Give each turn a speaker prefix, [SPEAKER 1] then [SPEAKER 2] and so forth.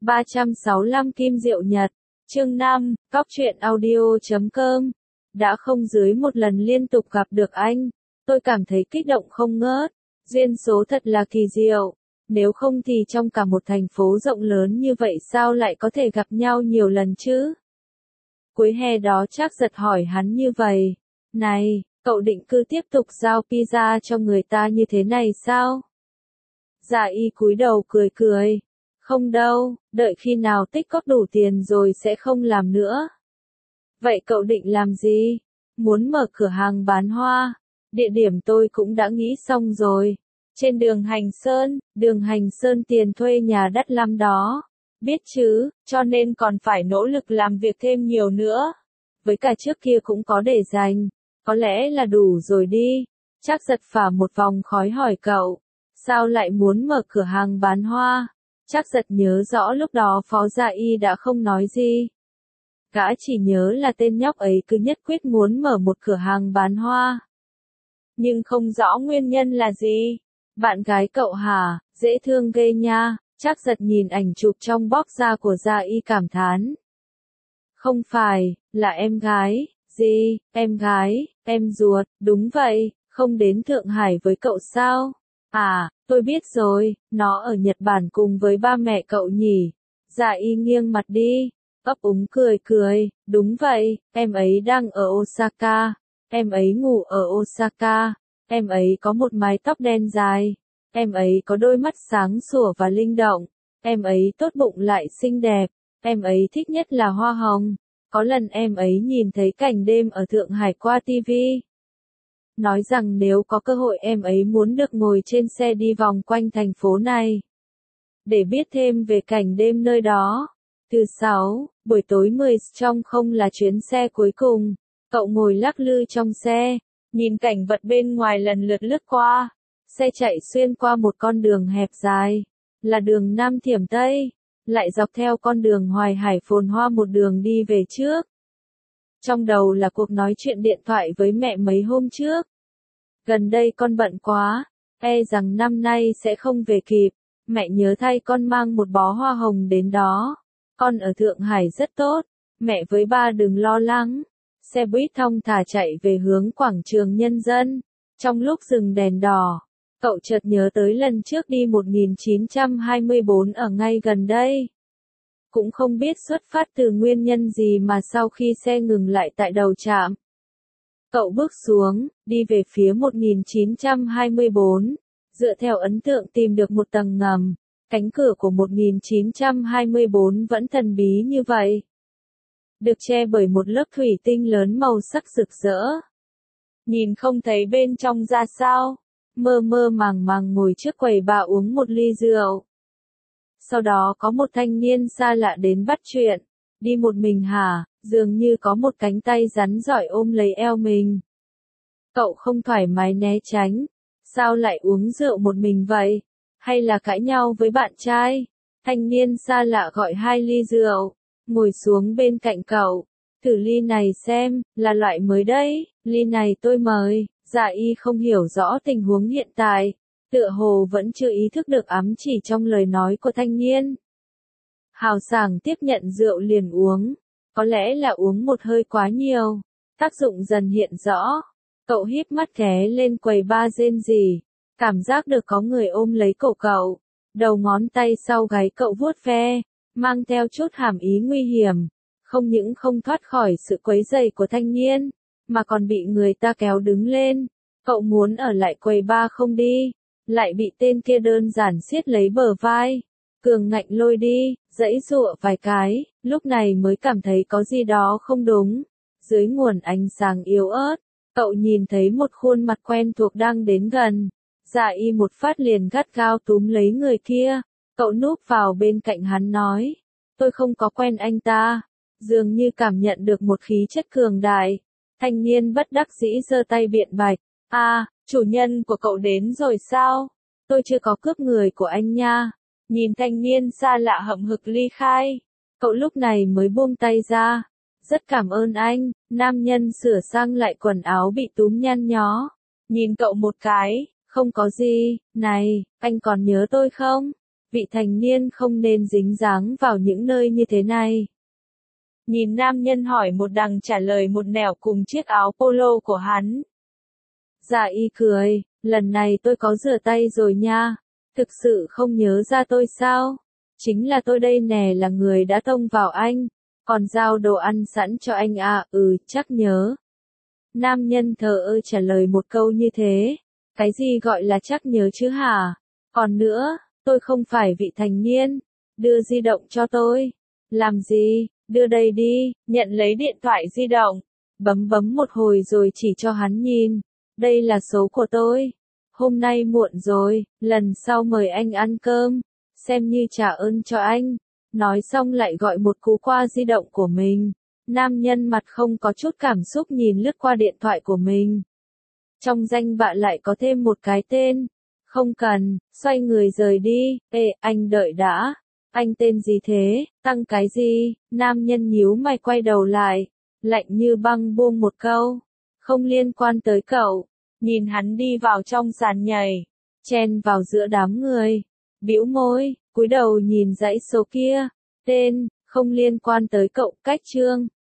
[SPEAKER 1] 365 Kim Diệu Nhật, chương 5, Cóc truyện audio.com. Đã không dưới một lần liên tục gặp được anh, tôi cảm thấy kích động không ngớt. Duyên số thật là kỳ diệu, nếu không thì trong cả một thành phố rộng lớn như vậy sao lại có thể gặp nhau nhiều lần chứ? Cuối hè đó Trác Giật hỏi hắn như vậy. Này, cậu định cứ tiếp tục giao pizza cho người ta như thế này sao? Dạ y cúi đầu cười cười. Không đâu, đợi khi nào tích góp đủ tiền rồi sẽ không làm nữa. Vậy cậu định làm gì? Muốn mở cửa hàng bán hoa. Địa điểm tôi cũng đã nghĩ xong rồi. Trên đường Hành Sơn tiền thuê nhà đắt lắm đó. Biết chứ, cho nên còn phải nỗ lực làm việc thêm nhiều nữa. Với cả trước kia cũng có để dành, có lẽ là đủ rồi đi. Trác Giật phả một vòng khói hỏi cậu, sao lại muốn mở cửa hàng bán hoa? Trác Giật nhớ rõ lúc đó Phó Dạ Y đã không nói gì. Gã chỉ nhớ là tên nhóc ấy cứ nhất quyết muốn mở một cửa hàng bán hoa. Nhưng không rõ nguyên nhân là gì. Bạn gái cậu hả, dễ thương ghê nha. Trác Giật nhìn ảnh chụp trong box da của Dạ Y cảm thán. Không phải, là em gái. Gì, em gái, em ruột, đúng vậy, không đến Thượng Hải với cậu sao? À, tôi biết rồi, nó ở Nhật Bản cùng với ba mẹ cậu nhỉ. Dạ Y nghiêng mặt đi, ấp úng cười cười, đúng vậy, em ấy đang ở Osaka, em ấy ngủ ở Osaka, em ấy có một mái tóc đen dài, em ấy có đôi mắt sáng sủa và linh động, em ấy tốt bụng lại xinh đẹp, em ấy thích nhất là hoa hồng. Có lần em ấy nhìn thấy cảnh đêm ở Thượng Hải qua TV. Nói rằng nếu có cơ hội em ấy muốn được ngồi trên xe đi vòng quanh thành phố này. Để biết thêm về cảnh đêm nơi đó. Thứ 6, buổi tối 10 trong không là chuyến xe cuối cùng. Cậu ngồi lắc lư trong xe, nhìn cảnh vật bên ngoài lần lượt lướt qua. Xe chạy xuyên qua một con đường hẹp dài, là đường Nam Thiểm Tây. Lại dọc theo con đường Hoài Hải phồn hoa một đường đi về trước. Trong đầu là cuộc nói chuyện điện thoại với mẹ mấy hôm trước. Gần đây con bận quá, e rằng năm nay sẽ không về kịp, mẹ nhớ thay con mang một bó hoa hồng đến đó. Con ở Thượng Hải rất tốt, mẹ với ba đừng lo lắng. Xe buýt thong thả chạy về hướng quảng trường Nhân dân. Trong lúc dừng đèn đỏ, cậu chợt nhớ tới lần trước đi 1924 ở ngay gần đây. Cũng không biết xuất phát từ nguyên nhân gì mà sau khi xe ngừng lại tại đầu trạm. Cậu bước xuống, đi về phía 1924, dựa theo ấn tượng tìm được một tầng ngầm, cánh cửa của 1924 vẫn thần bí như vậy. Được che bởi một lớp thủy tinh lớn màu sắc rực rỡ. Nhìn không thấy bên trong ra sao, mơ mơ màng màng ngồi trước quầy bà uống một ly rượu. Sau đó có một thanh niên xa lạ đến bắt chuyện. Đi một mình hả? Dường như có một cánh tay rắn rỏi ôm lấy eo mình. Cậu không thoải mái né tránh. Sao lại uống rượu một mình vậy? Hay là cãi nhau với bạn trai? Thanh niên xa lạ gọi 2 ly rượu, ngồi xuống bên cạnh cậu. Thử ly này xem, là loại mới đấy, ly này tôi mời. Dạ Y không hiểu rõ tình huống hiện tại. Tựa hồ vẫn chưa ý thức được ám chỉ trong lời nói của thanh niên. Hào sảng tiếp nhận rượu liền uống. Có lẽ là uống một hơi quá nhiều. Tác dụng dần hiện rõ. Cậu híp mắt ghé lên quầy bar rên rỉ. Cảm giác được có người ôm lấy cổ cậu. Đầu ngón tay sau gáy cậu vuốt ve. Mang theo chút hàm ý nguy hiểm. Không những không thoát khỏi sự quấy rầy của thanh niên, mà còn bị người ta kéo đứng lên. Cậu muốn ở lại quầy bar không đi. Lại bị tên kia đơn giản siết lấy bờ vai. Cường ngạnh lôi đi, giãy giụa vài cái, lúc này mới cảm thấy có gì đó không đúng. Dưới nguồn ánh sáng yếu ớt, cậu nhìn thấy một khuôn mặt quen thuộc đang đến gần. Dạ Y một phát liền gắt gao túm lấy người kia. Cậu núp vào bên cạnh hắn nói. Tôi không có quen anh ta. Dường như cảm nhận được một khí chất cường đại. Thanh niên bất đắc dĩ giơ tay biện bạch. À, chủ nhân của cậu đến rồi sao? Tôi chưa có cướp người của anh nha. Nhìn thanh niên xa lạ hậm hực ly khai. Cậu lúc này mới buông tay ra. Rất cảm ơn anh. Nam nhân sửa sang lại quần áo bị túm nhăn nhó. Nhìn cậu một cái. Không có gì. Này, anh còn nhớ tôi không? Vị thành niên không nên dính dáng vào những nơi như thế này. Nhìn nam nhân hỏi một đằng trả lời một nẻo cùng chiếc áo polo của hắn. Dạ y cười, lần này tôi có rửa tay rồi nha. Thực sự không nhớ ra tôi sao? Chính là tôi đây nè, là người đã tông vào anh. Còn giao đồ ăn sẵn cho anh à? Chắc nhớ. Nam nhân thờ ơ trả lời một câu như thế. Cái gì gọi là chắc nhớ chứ hả? Còn nữa, tôi không phải vị thành niên. Đưa di động cho tôi. Làm gì? Đưa đây đi. Nhận lấy điện thoại di động. Bấm một hồi rồi chỉ cho hắn nhìn. Đây là số của tôi. Hôm nay muộn rồi, lần sau mời anh ăn cơm. Xem như trả ơn cho anh. Nói xong lại gọi một cú qua di động của mình. Nam nhân mặt không có chút cảm xúc nhìn lướt qua điện thoại của mình. Trong danh bạ lại có thêm một cái tên. Không cần, xoay người rời đi. Ê, anh đợi đã. Anh tên gì thế? Tăng cái gì? Nam nhân nhíu mày quay đầu lại. Lạnh như băng buông một câu. Không liên quan tới cậu. Nhìn hắn đi vào trong sàn nhảy. Chen vào giữa đám người. Bĩu môi, cúi đầu nhìn dãy số kia. Tên, không liên quan tới cậu, cách chương.